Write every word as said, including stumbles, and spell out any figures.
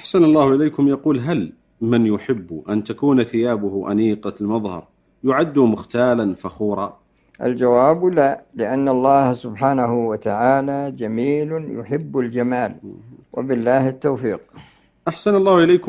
أحسن الله إليكم. يقول: هل من يحب أن تكون ثيابه أنيقة المظهر يعد مختالا فخورا؟ الجواب لا، لأن الله سبحانه وتعالى جميل يحب الجمال، وبالله التوفيق. أحسن الله إليكم.